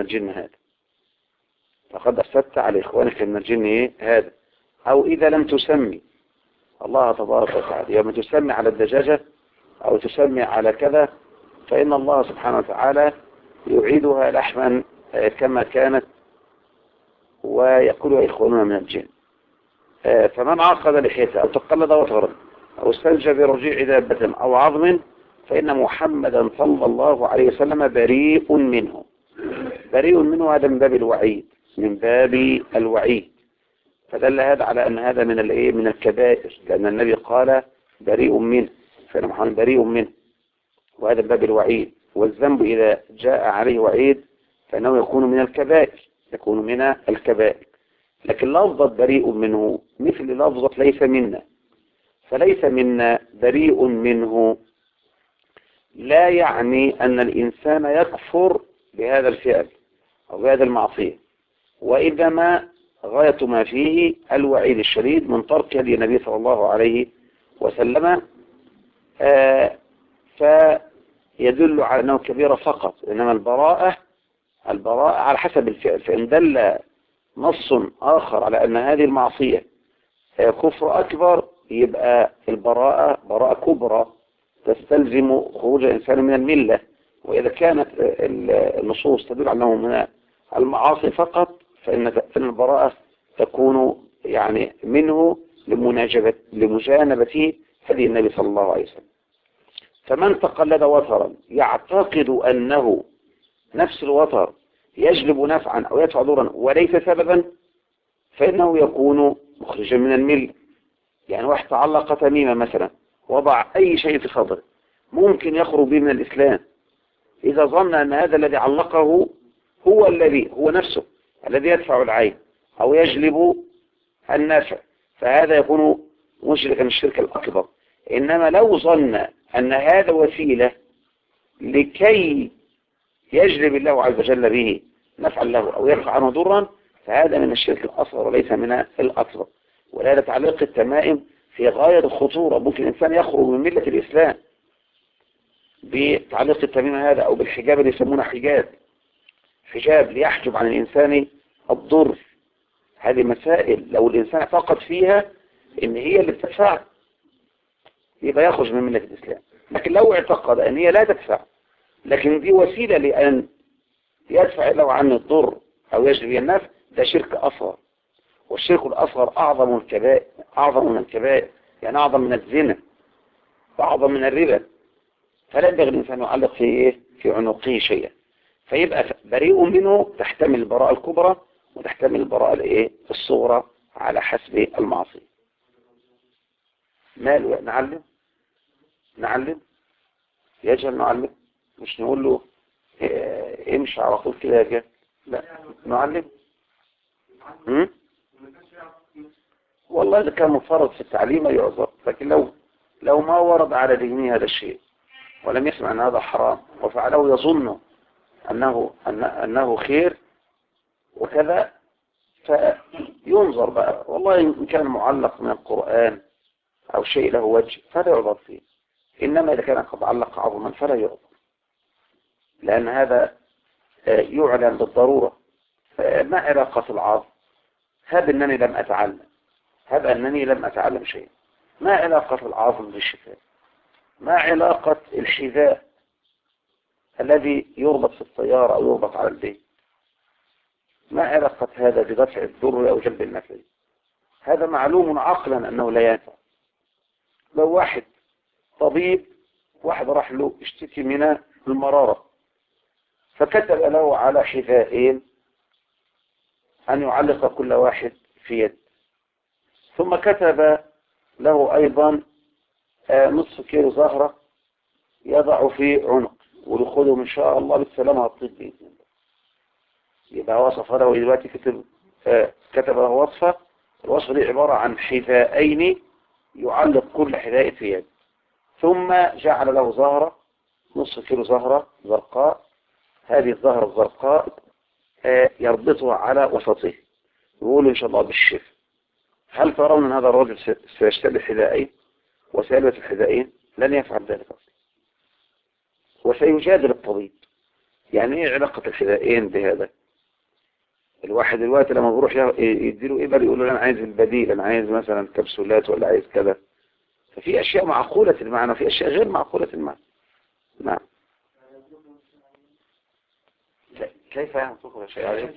الجن هذا. أو إذا لم تسمي الله تبارك وتعالى، يوم تسمي على الدجاجة أو تسمي على كذا فإن الله سبحانه وتعالى يعيدها لحما كما كانت ويأكلها إخواننا من الجن. فمن عقد لحيته أو تقلد وترا أو استنجى برجيع دابة أو عظم فإن محمدا صلى الله عليه وسلم بريء منه. بريء منه هذا من باب الوعيد، من باب الوعيد. فدل هذا على أن هذا من الايه، من الكبائر، لأن النبي قال بريء منه، فإن محمد بريء منه، وهذا من باب الوعيد. والذنب إذا جاء عليه وعيد فإنه يكون من الكبائر، يكون من الكبائر. لكن لفظة بريء منه مثل لفظة ليس منا. فليس منا بريء منه لا يعني أن الإنسان يكفر بهذا الفعل أو بهذا المعصية، وإنما غاية ما فيه الوعيد الشديد من ترك هدي النبي صلى الله عليه وسلم. فيدل على أنه كبيرة فقط، إنما البراءة على حسب الفعل. فإن دل نص آخر على أن هذه المعصية كفر أكبر يبقى البراءة براءة كبرى تستلزم خروج الإنسان من الملة. وإذا كانت النصوص تدل على أنه من المعاصي فقط فإن البراءة تكون يعني منه لمجانبته هدي النبي صلى الله عليه وسلم. فمن تقلد وترا يعتقد أنه نفس الوتر يجلب نفعا أو يدفع ضرا وليس سببا فإنه يكون مخرجا من الملة. يعني واحد تعلق تميمة مثلا، وضع أي شيء في صدره، ممكن يخرج به من الإسلام إذا ظن أن هذا الذي علقه هو نفسه الذي يدفع العين أو يجلب النفع، فهذا يكون مشركا الشرك الأكبر. إنما لو ظن أن هذا وسيلة لكي يجلب الله عز وجل به نفعا له أو يرفع عنه ضرا فهذا من الشرك الأصغر وليس من الأكبر. ولهذا تعليق التمائم في غاية الخطورة. ممكن الإنسان يخرج من ملة الإسلام بتعليق التميمة هذا، أو بالحجاب اللي يسمونه حجاب ليحجب عن الإنسان الضر. هذه مسائل لو الإنسان فقط فيها إن هي اللي بتدفع يبقى يخرج من ملة الإسلام. لكن لو اعتقد أن هي لا تدفع لكن دي وسيلة لأن يدفع له عنه الضر أو يجلب النفع، ده شرك أصغر. والشرك الأصغر أعظم من الكبائر، يعني أعظم من الزنا وأعظم من الربا. فلا ينبغي الإنسان يعلق في عنقه شيئا. فيبقى بريء منه تحتمل البراءة الكبرى وتحتمل البراءة الصغرى على حسب المعصية. ماله نعلم يجهل نعلم، مش نقول له امشي على طول كده يا لا نعلم. والله إذا كان مفرط في التعليم يعذر، لكن لو ما ورد على ذهنه هذا الشيء ولم يسمع أن هذا حرام وفعله يظن أنه خير وكذا فينظر بقى. والله إن كان معلق من القرآن أو شيء له وجه فلا يعذر فيه. إنما إذا كان قد علق عظما فلا يعذر، لأن هذا يعلن بالضرورة. ما علاقة العظم؟ هب أنني لم أتعلم شيء. ما علاقة العظم بالشفاء؟ ما علاقة الحذاء الذي يربط في السيارة أو يربط على البيت؟ ما علاقة هذا بدفع الضر أو جلب النفع؟ هذا معلوم عقلا أنه لا ينفع. لو واحد طبيب واحد راح له اشتكي من المرارة فكتب له على حذائين أن يعلق كل واحد في يد، ثم كتب له أيضا نصف كيلو زهرة يضع في عنق ودخوله إن شاء الله بالسلامة هتطيب بإذن الله. يبقى وصف له دلوقتي كتب له وصفة. الوصفة دي عبارة عن حذائين يعلق كل حذاء في يد، ثم جعل له زهرة نصف كيلو زهرة زرقاء. هذه الزهرة الزرقاء يربطها على وسطه يقول إن شاء الله بالشفاء. هل ترون أن هذا الرجل سيشتري الحذائين وسيلبس الحذائين؟ لن يفعل ذلك أصلا، وسيجادل الطبيب. يعني ايه علاقة الحذائين بهذا؟ الواحد دلوقتي لما بيروح يديله إبر يقول له أنا عايز البديل، أنا عايز مثلا كبسولات ولا عايز كذا. ففي أشياء معقولة المعنى وفي أشياء غير معقولة المعنى. نعم. كيف يعني تقول شيء عليه؟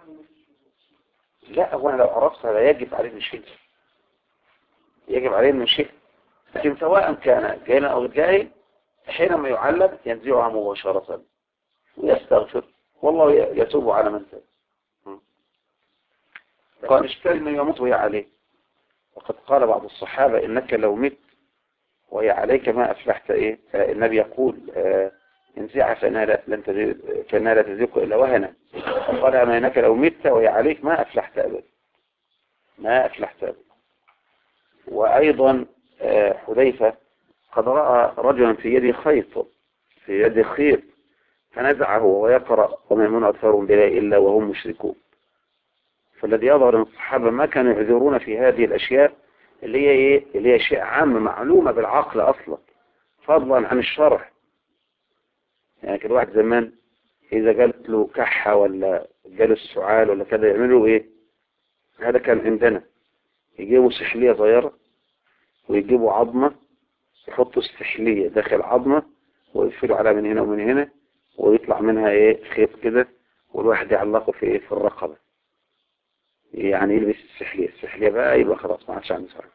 لا، هو أنا لو عرفت هذا يجب عليه من شيء، لكن سواء كان جاهلا أو جاهل حينما يعلم ينزعها مباشرة ويستغفر، والله يتوب على من تاب. قال اشتري من يموت وهي عليه. وقد قال بعض الصحابة إنك لو مت وهي عليك ما أفلحت. إيه النبي يقول انزعها فإنها لا تزيق إلا وهنا. وقال أما إنك لو مت وهي عليك ما أفلحت أبدا، ما أفلحت أبدا. وأيضا حذيفة قد رأى رجلا في يده خيط، في يده خيط، فنزعه وهو يقرأ وما يؤمن أكثرهم بالله إلا وهم مشركون. فالذي يظهر من الصحابة ما كانوا يعذرون في هذه الأشياء اللي هي إيه؟ اللي هي شيء عام معلومة بالعقل أصلا، فضلا عن الشرع. يعني كل واحد زمان إذا قالت له كحة ولا جاله السعال ولا كده يعملوا إيه؟ هذا كان عندنا يجيبوا سحلية صغيرة ويجيبوا عظمة، يحطوا السحلية داخل عظمة ويقفلوا عليها من هنا ومن هنا، ويطلع منها إيه؟ خيط كده، والواحد يعلقه في إيه؟ في الرقبة. يعني يلبس السحلية بقى يبقى خلاص ما عادش عنده سعال.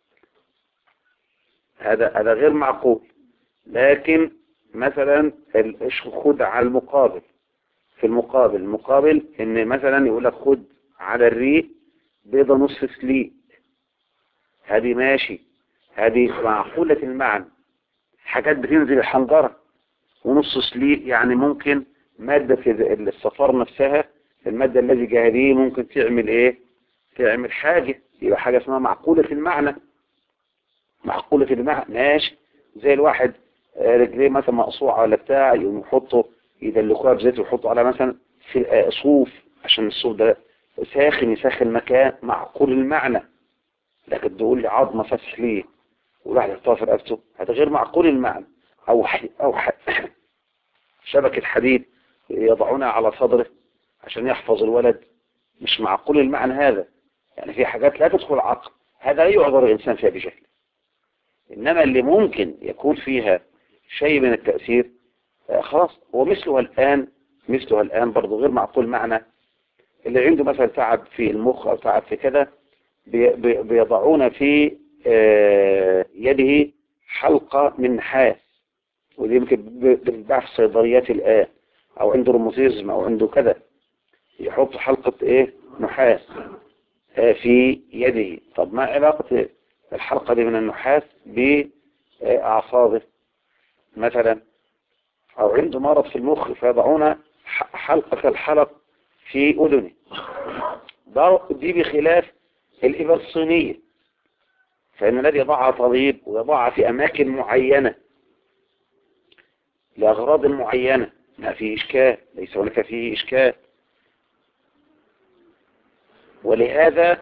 هذا غير معقول. لكن مثلا خد على المقابل، في المقابل ان مثلا يقول لك خد على الريق بيضة نصف سليق، هذه ماشي، هذه معقولة المعنى. حاجات بتنزل الحنجرة ونص سليق، يعني ممكن مادة في الصفار نفسها، المادة التي جايه دي ممكن تعمل ايه؟ تعمل حاجة، يبقى حاجة اسمها معقولة المعنى. معقولة المعنى ماشي. زي الواحد رجليه مثلا مقصوعة ولا بتاع، يقوم يحطوا يدلكوها بزيت ويحطوا على مثلا في صوف، عشان الصوف ده ساخن يسخن مكان. معقول المعنى. لكن تقول لي عظمة فسخ ليه والواحد يحطها في رقبته، هذا غير معقول المعنى. أو شبكة حديد يضعونها على صدره عشان يحفظ الولد، مش معقول المعنى هذا. يعني في حاجات لا تدخل عقل، هذا لا يعذر الإنسان فيها بجهل. إنما اللي ممكن يكون فيها شيء من التأثير خلاص. ومثلها الآن برضو غير معقول معنى. اللي عنده مثلا تعب في المخ أو تعب في كذا، بيضعون في يده حلقة من نحاس، ودي يمكن بتتباع في الصيدليات الآن، أو عنده روماتيزم أو عنده كذا، يحط حلقة إيه؟ نحاس في يده. طب ما علاقة الحلقة دي من النحاس بأعصابه مثلا؟ أو عنده مرض في المخ فيضعون حلقة الحلق في أذنه. دي بخلاف الإبر الصينية، فإن الذي يضعها طبيب ويضعها في أماكن معينة لأغراض معينة ما فيه إشكال، ليس هناك فيه إشكال. ولهذا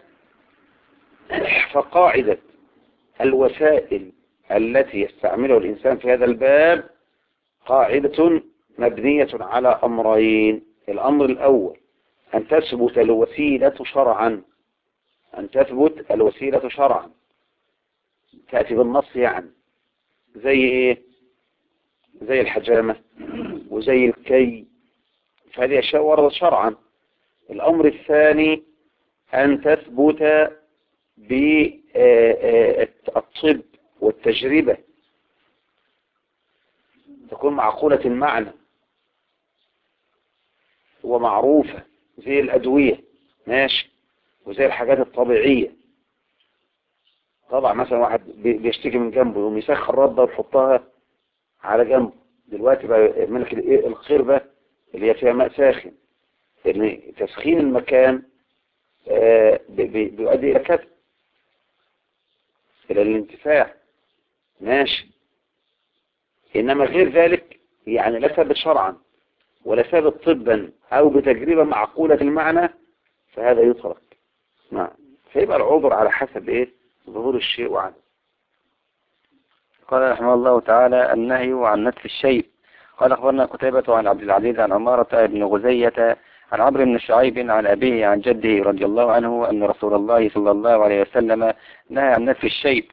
فقاعدة الوسائل التي يستعملها الإنسان في هذا الباب قاعدة مبنية على أمرين. الأمر الأول أن تثبت الوسيلة شرعا، أن تثبت الوسيلة شرعا، تأتي بالنص. يعني زي إيه؟ زي الحجامة وزي الكي، فهذه أشياء وردت شرعا. الأمر الثاني أن تثبت بالطب والتجربة، تكون معقولة المعنى ومعروفة، زي الأدوية ماشي، وزي الحاجات الطبيعية. طبعا مثلا واحد بيشتكي من جنبه يقوم يسخن رده ويحطها على جنبه. دلوقتي بقى من القربة اللي هي فيها ماء ساخن، لأن تسخين المكان بيؤدي إلى كذا، إلى الانتفاع ماشي. إنما غير ذلك يعني لا ثابت شرعا ولا ثابت طبا أو بتجربة معقولة المعنى، فهذا يترك. نعم. فيبقى العذر على حسب إيه؟ ظهور الشيء وعدم. قال رحمه الله تعالى: النهي عن نتف الشيء. قال أخبرنا قتيبة عن عبد العزيز عن عمارة بن غزية عن عمرو بن شعيب عن أبيه عن جده رضي الله عنه أن رسول الله صلى الله عليه وسلم نهى عن نتف الشيب.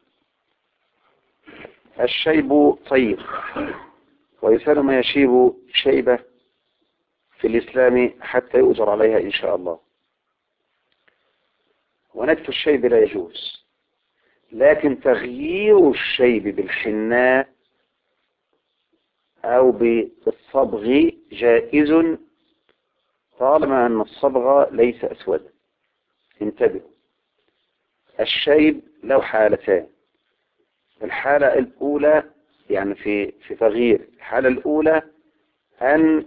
الشيب طيب، ويسأل ما يشيب شيبة في الإسلام حتى يؤجر عليها إن شاء الله. ونتف الشيب لا يجوز، لكن تغيير الشيب بالحناء أو بالصبغ جائز طالما أن الصبغ ليس أسودا. انتبهوا، الشيب له حالتان. الحالة الأولى يعني في تغيير، الحالة الأولى أن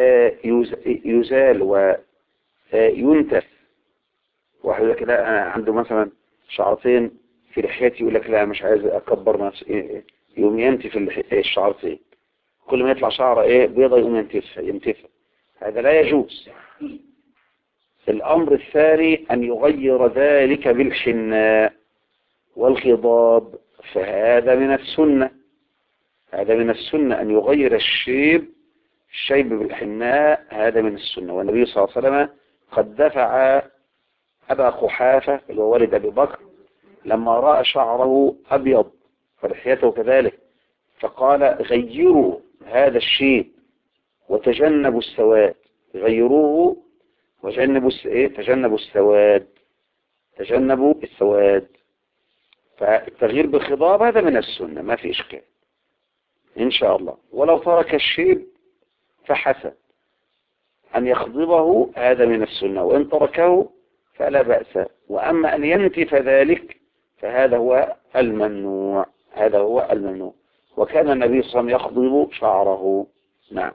يزال وينتف. واحد يقول لك لا أنا عنده مثلا شعرتين في لحيتي، يقول لك لا مش عايز أكبر نفسي، يقوم ينتف الشعرتين، كل ما يطلع شعره بيضة يقوم ينتفها. هذا لا يجوز. الأمر الثاني أن يغير ذلك بالحناء والخضاب، فهذا من السنة. هذا من السنة أن يغير الشيب بالحناء، هذا من السنة. والنبي صلى الله عليه وسلم قد دفع أبا قحافة اللي هو والد أبي بكر لما رأى شعره أبيض ولحيته كذلك، فقال غيروا هذا الشيب وتجنبوا السواد. غيروه تجنبوا السواد. تجنبوا السواد. فالتغيير بالخضاب هذا من السنة، ما في إشكال إن شاء الله. ولو ترك الشيب فحسن أن يخضبه، هذا من السنة، وإن تركه فلا بأس. وأما أن ينتف ذلك فهذا هو الممنوع. هذا هو الممنوع. وكان النبي صلى الله عليه وسلم يخضب شعره. نعم.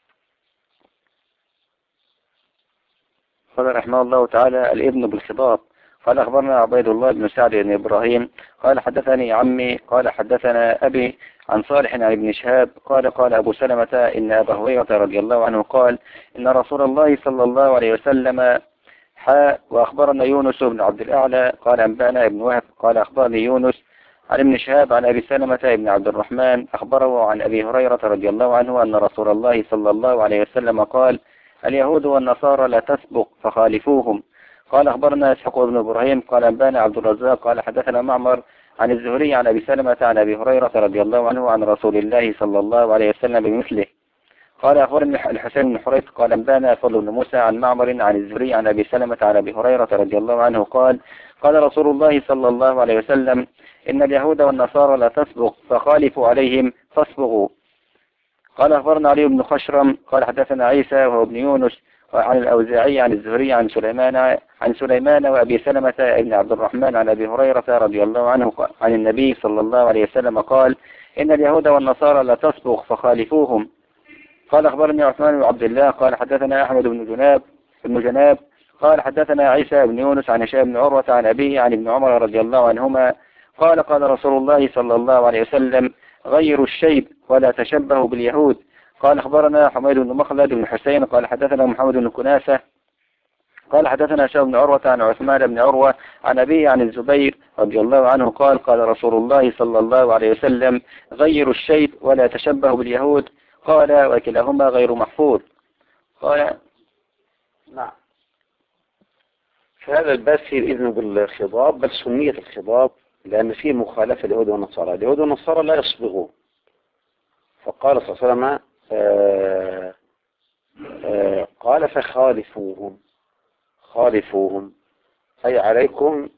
قال رحمه الله تعالى: الابن بالخضاب. قال أخبرنا عبيد الله بن سعد بن إبراهيم قال حدثني عمي قال حدثنا أبي عن صالح عن ابن شهاب قال أبو سلمة إن أبا هريرة رضي الله عنه قال إن رسول الله صلى الله عليه وسلم وأخبرنا يونس بن عبد الأعلى قال أنبأنا ابن وهب قال أخبرني يونس عن ابن شهاب عن أبي سلمة بن عبد الرحمن أخبره عن أبي هريرة رضي الله عنه أن رسول الله صلى الله عليه وسلم قال: اليهود والنصارى لا تسبق فخالفوهم. قال أخبرنا إسحاق بن إبراهيم قال أنبأنا عبد الرزاق قال حدثنا معمر عن الزهري عن أبي سلمة عن أبي هريرة رضي الله عنه عن رسول الله صلى الله عليه وسلم بمثله. قال أخبرني الحسين بن حريث قال أنبأنا فضل بن موسى عن معمر عن الزهري عن أبي سلمة عن أبي هريرة رضي الله عنه قال: قال رسول الله صلى الله عليه وسلم: إن اليهود والنصارى لا تسبق فخالفوا عليهم فاصبغوا. قال أخبرنا علي بن خشرم قال حدثنا عيسى وهو ابن يونس عن الأوزاعي عن الزهري عن سليمان وأبي سلمة بن عبد الرحمن عن أبي هريرة رضي الله عنه عن النبي صلى الله عليه وسلم قال: إن اليهود والنصارى لا تسبق فخالفوهم. قال أخبرني عثمان بن عبد الله قال حدثنا أحمد بن جناب قال حدثنا عيسى بن يونس عن هشام بن عروة عن أبيه عن ابن عمر رضي الله عنهما قال رسول الله صلى الله عليه وسلم: غيروا الشيب ولا تشبهوا باليهود. قال أخبرنا حميد بن مخلد بن حسين قال حدثنا محمد بن كناسة قال حدثنا هشام بن عروة عن عثمان بن عروة عن أبيه عن الزبير رضي الله عنه قال رسول الله صلى الله عليه وسلم: غيروا الشيب ولا تشبهوا باليهود. قال: وكلاهما غير محفوظ. قال: نعم. فهذا الباب فيه الإذن بالخضاب، بل سنية الخضاب، لأن فيه مخالفة اليهود والنصارى. اليهود والنصارى لا يصبغون، فقال صلى الله عليه وسلم قال: فخالفوهم. خالفوهم أي عليكم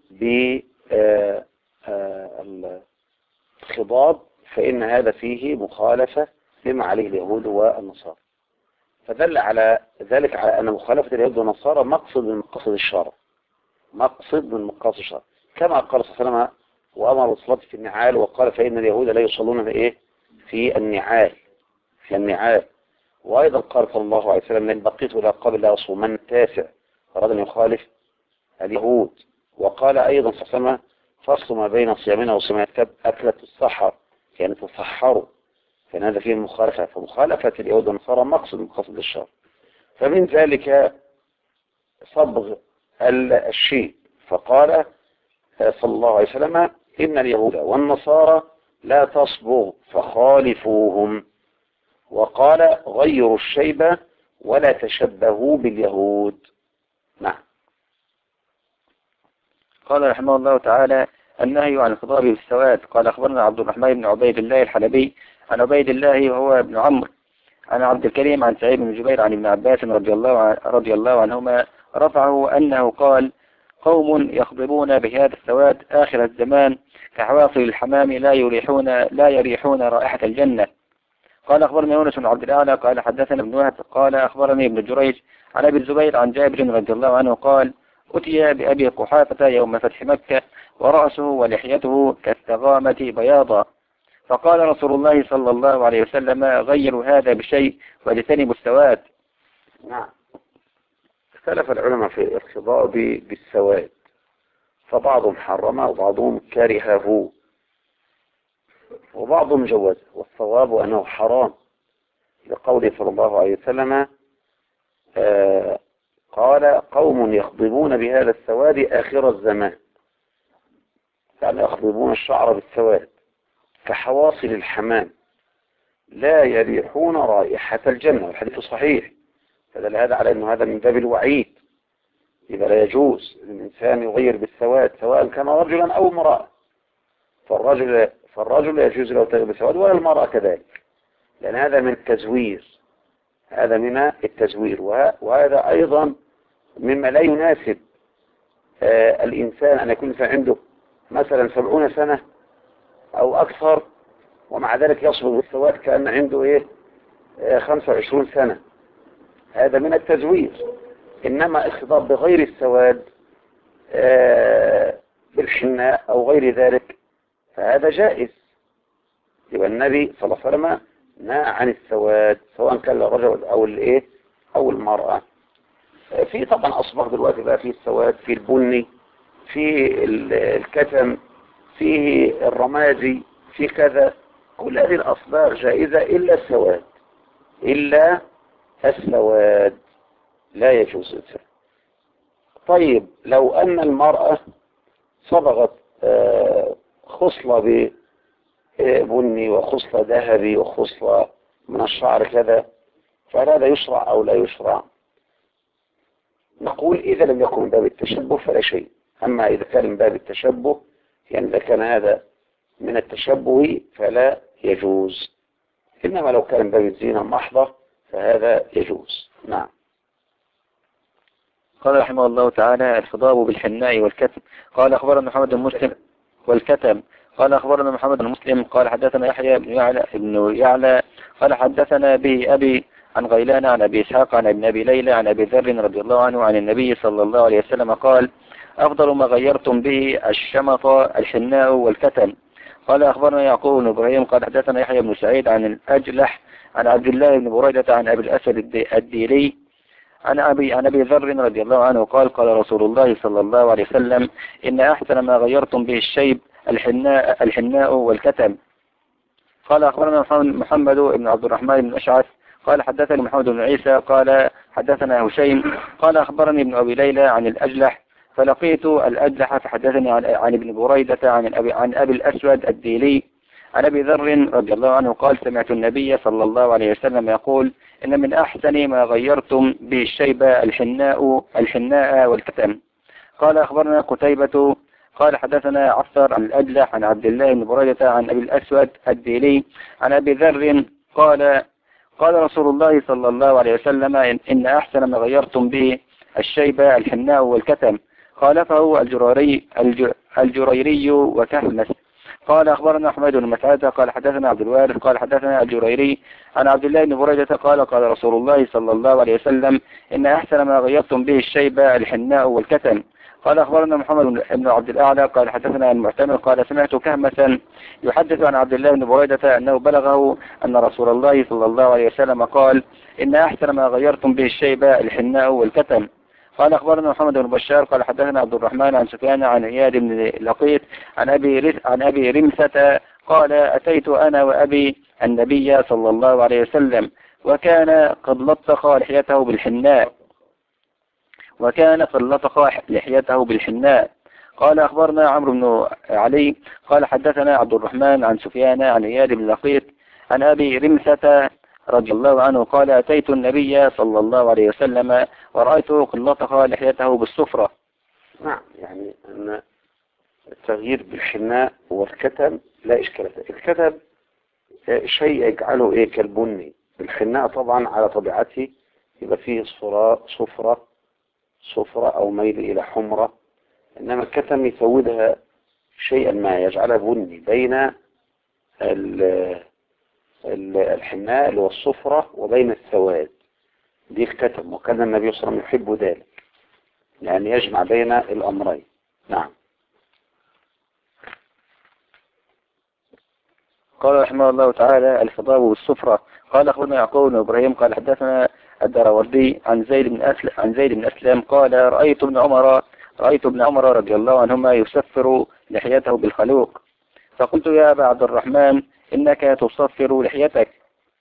بالخضاب، فإن هذا فيه مخالفة لما عليه اليهود والنصارى. فدل على ذلك على أن مخالفة اليهود والنصارى مقصد من مقاصد الشرع. مقصد من مقاصد الشرع، كما قال صلى الله عليه وسلم: وأمر الصلاة في النعال، وقال: فإن اليهود لا يصلون في النعال. في النعال. وأيضا قال صلى الله عليه وسلم: لن بقيت إلى قبل لا أصومن التاسع، أراد أن يخالف اليهود. وقال أيضا صلى الله عليه وسلم: فصل ما بين صيامنا وصيام أكلة السحر، يعني تسحروا. فإن هذا فيه المخالفة. فمخالفة اليهود والنصارى مقصد من مقاصد الشرع. فمن ذلك صبغ الشيء. فقال صلى الله عليه وسلم: إن اليهود والنصارى لا تصبغ فخالفوهم. وقال: غيروا الشيب ولا تشبهوا باليهود. نعم. قال رحمه الله تعالى: النهي عن الخضاب بالسواد. قال أخبرنا عبد الرحمن بن عبيد الله الحلبي عن عبيد الله وهو ابن عمرو عن عبد الكريم عن سعيد بن جبير عن ابن عباس رضي الله عنهما رفعه أنه قال: قوم يخضبون بهذا السواد آخر الزمان كحواصل الحمام لا يريحون رائحة الجنة. قال أخبرني يونس بن عبد الأعلى قال حدثنا ابن وهب قال أخبرني ابن جريج عن أبي الزبير عن جابر رضي الله عنه قال أتي بأبي قحافة يوم فتح مكة ورأسه ولحيته كالثغامة بياضا، فقال رسول الله صلى الله عليه وسلم غيروا هذا بشيء واجتنبوا السواد. نعم. اختلف العلماء في الارتضاء بالسواد، فبعضهم حرمه وبعضهم كرهه وبعضهم جوزه، والصواب أنه حرام لقوله صلى الله عليه وسلم قال قوم يخضبون بهذا السواد آخر الزمان، يعني يخضبون الشعر بالسواد كحواصل الحمام لا يريحون رائحة الجنة، والحديث صحيح، فدل هذا على أنه هذا من باب الوعيد، إذا لا يجوز للإنسان يغير بالسواد سواء كان رجلا أو امرأة، فالرجل يجوز له تغيير بالسواد ولا المرأة كذلك، لأن هذا من التزوير، هذا من التزوير، وهذا أيضا مما لا يناسب الإنسان أن يكون عنده مثلا 70 سنة أو أكثر ومع ذلك يصبغ بالسواد كأن عنده 25 سنة، هذا من التزوير. إنما الخضاب بغير السواد بالحناء أو غير ذلك فهذا جائز، يبقى النبي صلى الله عليه وسلم نهى عن السواد سواء كان الرجل أو المرأة. في طبعا أصبغ دلوقتي بقى فيه السواد، في البني، في الكتم، فيه الرمادي، في كذا، كل هذه الأصباغ جائزة إلا السواد لا يجوز السواد. طيب لو أن المرأة صبغت خصلة بني وخصلة ذهبي وخصلة من الشعر كذا، فهذا يشرع أو لا يشرع؟ نقول إذا لم يكن من باب التشبه فلا شيء، أما إذا كان من باب التشبه يعني إذا كان هذا من التشبه فلا يجوز، إنما لو كان من باب الزينة المحضة فهذا يجوز. نعم. قال رحمه الله تعالى الخضاب بالحناء والكتم. قال أخبرنا محمد بن مسلم والكتم قال أخبرنا محمد بن مسلم قال حدثنا يحيى بن يعلى قال حدثنا به أبي عن غيلان عن أبي إسحاق عن ابن أبي ليلى عن أبي ذر رضي الله عنه عن النبي صلى الله عليه وسلم قال أفضل ما غيرتم به الشمط الحناء والكتم. قال أخبرنا يعقوب بن إبراهيم قال حدثنا يحيى بن سعيد عن الأجلح عن عبد الله بن بريدة عن أبي الأسود الديلي عن أبي ذر رضي الله عنه قال قال رسول الله صلى الله عليه وسلم إن أحسن ما غيرتم به الشيب الحناء والكتم. قال أخبرنا محمد بن عبد الرحمن بن أشعث قال حدثني محمد بن عيسى قال حدثنا هشيم قال أخبرني ابن أبي ليلى عن الأجلح فلقيت الأجلح فحدثني عن ابن بريدة عن أبي الأسود الديلي عن أبي ذر رضي الله عنه قال سمعت النبي صلى الله عليه وسلم يقول إن من أحسن ما غيرتم به الشيب الحناء والكتم. قال أخبرنا قتيبة قال حدثنا عفر عن الأجلح عن عبد الله بن بريدة عن أبي الأسود الديلي عن أبي ذر قال رسول الله صلى الله عليه وسلم إن أحسن ما غيرتم به الشيب الحناء والكتم. خالفه الجريري وكهمس. قال أخبرنا أحمد بن مسعود قال حدثنا عبد الوارث قال حدثنا الجريري عن عبد الله بن بريدة قال قال رسول الله صلى الله عليه وسلم إن أحسن ما غيرتم به الشيب الحناء والكتم. قال أخبرنا محمد بن عبد الأعلى قال حدثنا المعتمر قال سمعت كهمسا يحدث عن عبد الله بن بريدة أنه بلغه أن رسول الله صلى الله عليه وسلم قال إن أحسن ما غيرتم به الشيب الحناء والكتم. قال أخبرنا محمد بن بشار قال حدثنا عبد الرحمن عن سفيان عن عياد بن لقيط عن أبي رمسة قال أتيت أنا وأبي النبي صلى الله عليه وسلم وكان قد لطخ لحيته بالحناء. قال أخبرنا عمرو بن علي قال حدثنا عبد الرحمن عن سفيان عن عياد بن لقيط عن أبي رمسة رضي الله عنه قال أتيت النبي صلى الله عليه وسلم ورأيته قد لطخ لحيته بالصفرة. نعم، يعني أن التغيير بالحناء والكتم لا إشكال فيه. الكتم شيء يجعله كالبني، الحناء طبعا على طبيعته يبقى فيه صفرة أو ميل إلى حمرة، إنما الكتم يسودها شيئا ما يجعلها بني بين الحناء اللي هو الصفرة وبين السواد، دي الكتم، وكان النبي صلى الله عليه وسلم يحب ذلك، يعني يجمع بين الأمرين. نعم. قال رحمه الله تعالى: الخضاب والصفرة. قال أخبرنا يعقوب بن إبراهيم قال حدثنا الدراوردي عن زيد بن أسلم قال: رأيت ابن عمر رضي الله عنهما يسفر لحيته بالخلوق، فقلت: يا أبا عبد الرحمن، إنك تصفر لحيتك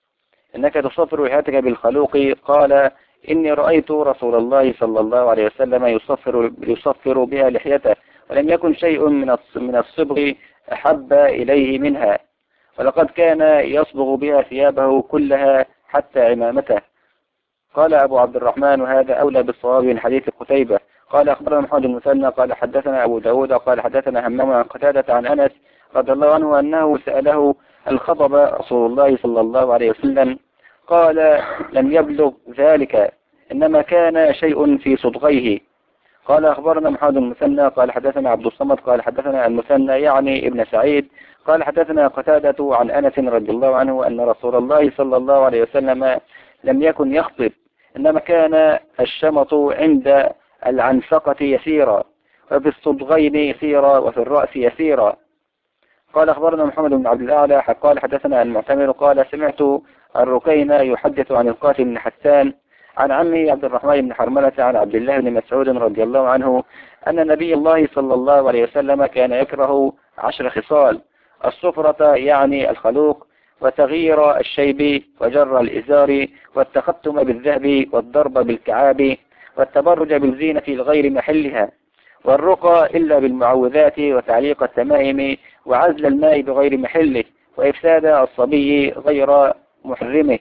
بالخلوق. قال: إني رأيت رسول الله صلى الله عليه وسلم يصفر بها لحيته، ولم يكن شيء من الصبغ أحب إليه منها، ولقد كان يصبغ بها ثيابه كلها حتى عمامته. قال أبو عبد الرحمن: وهذا أولى بالصواب من حديث قتيبة. قال أخبرنا محمد بن مثنى قال حدثنا أبو داود قال حدثنا همام عن قتادة عن أنس رضي الله عنه أنه سأله: الخطب رسول الله صلى الله عليه وسلم؟ قال: لم يبلغ ذلك، إنما كان شيء في صدغيه. قال أخبرنا محمد بن مثنى قال حدثنا عبد الصمد قال حدثنا المثنى يعني ابن سعيد قال حدثنا قتادة عن أنس رضي الله عنه أن رسول الله صلى الله عليه وسلم لم يكن يخطب، إنما كان الشمط عند العنفقة يسيرا، وفي الصدغين يسيرا، وفي الرأس يسيرا. قال أخبرنا محمد بن عبد الأعلى قال حدثنا المعتمر قال سمعت الركين يحدث عن القاسم بن حسان عن عمه عبد الرحمن بن حرملة عن عبد الله بن مسعود رضي الله عنه أن نبي الله صلى الله عليه وسلم كان يكره 10 خصال: الصفرة يعني الخلوق، وتغيير الشيب، وجر الإزار، والتختم بالذهب، والضرب بالكعاب، والتبرج بالزينة الغير محلها، والرقى إلا بالمعوذات، وتعليق التمائم، وعزل الماء بغير محله، وإفساد الصبي غير محرمه.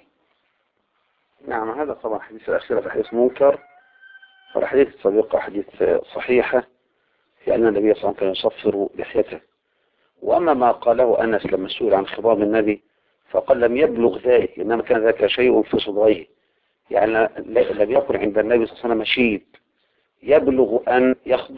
نعم، هذا طبعا حديث الأخير حديث منكر، والحديث السابق حديث صحيحة في أن النبي صلى الله عليه وسلم كان يصفر لحيته. وأما ما قاله أنس لما سئل عن خضاب النبي فقال: لم يبلغ ذلك، إنما كان ذاك شيء في صدغيه، يعني لم يكن عند النبي صلى الله عليه وسلم شيب يبلغ أن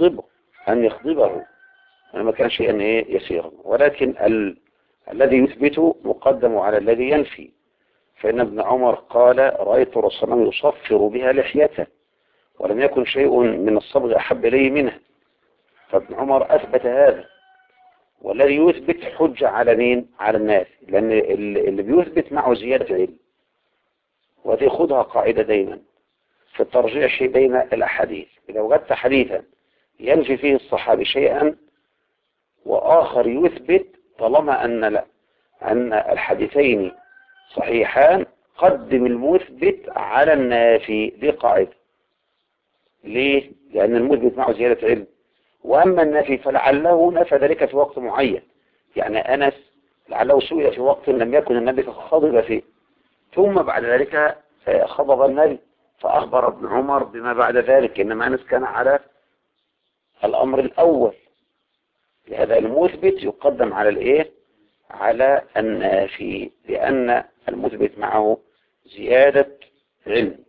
يخضبه، ما كان شيئا يسيرا. ولكن الذي يثبت مقدم على الذي ينفي، فإن ابن عمر قال: رأيت رسول الله يصفر بها لحيته، ولم يكن شيء من الصبغ أحب إليه منها. فابن عمر أثبت هذا، والذي يثبت حجة على مين؟ على الناس، لأن اللي بيثبت معه زيادة علم. وهذه خدها قاعدة دايما في الترجيح بين الأحاديث: إذا وجدت حديثا ينفي فيه الصحابي شيئا وآخر يثبت، طالما أن الحديثين صحيحان، قدم المثبت على النافي. دي قاعدة. ليه؟ لأن المثبت معه زيادة علم، وأما النافي فلعله نفى ذلك في وقت معين. يعني أنس لعله سئل في وقت لم يكن النبي خضب فيه، ثم بعد ذلك خضب النبي، فأخبر ابن عمر بما بعد ذلك، إنما أنس كان على الأمر الأول. لهذا المثبت يقدم على النافي، لأن المثبت معه زيادة علم.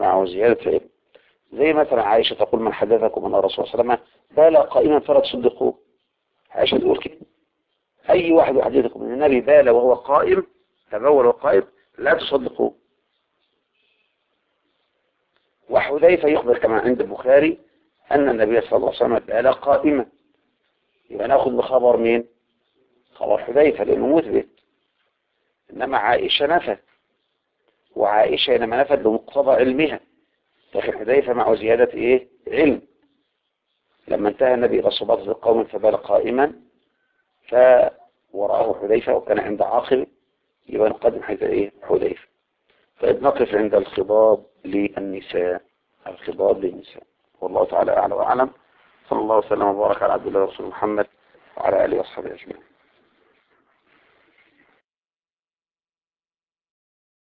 زي مثلا عائشة تقول: من حدثكم أن الرسول صلى الله عليه وسلم بال قائما فلا تصدقوه. عائشة تقول كده: أي واحد يحدثكم أن النبي بال وهو قائم، تبول وهو قائم، لا تصدقوه. وحذيفة يخبر كما عند البخاري أن النبي صلى الله عليه وسلم بال قائما. يبقى نأخذ بخبر مين؟ خبر حذيفة، لأنه مثبت. إنما عائشة نفت، وعائشة إنما نفت بمقتضى علمها، لكن حذيفة معه زيادة علم. لما انتهى النبي إلى صباطة قوم فبال قائما فوراه حذيفة وكان عند عاقل، يبقى نقدم حذيفة. طيب نقف عند الخضاب للنساء. والله تعالى أعلى وأعلم. صلى الله وسلم وبارك على عبد الله ورسوله محمد وعلى آله وصحبه أجمعين.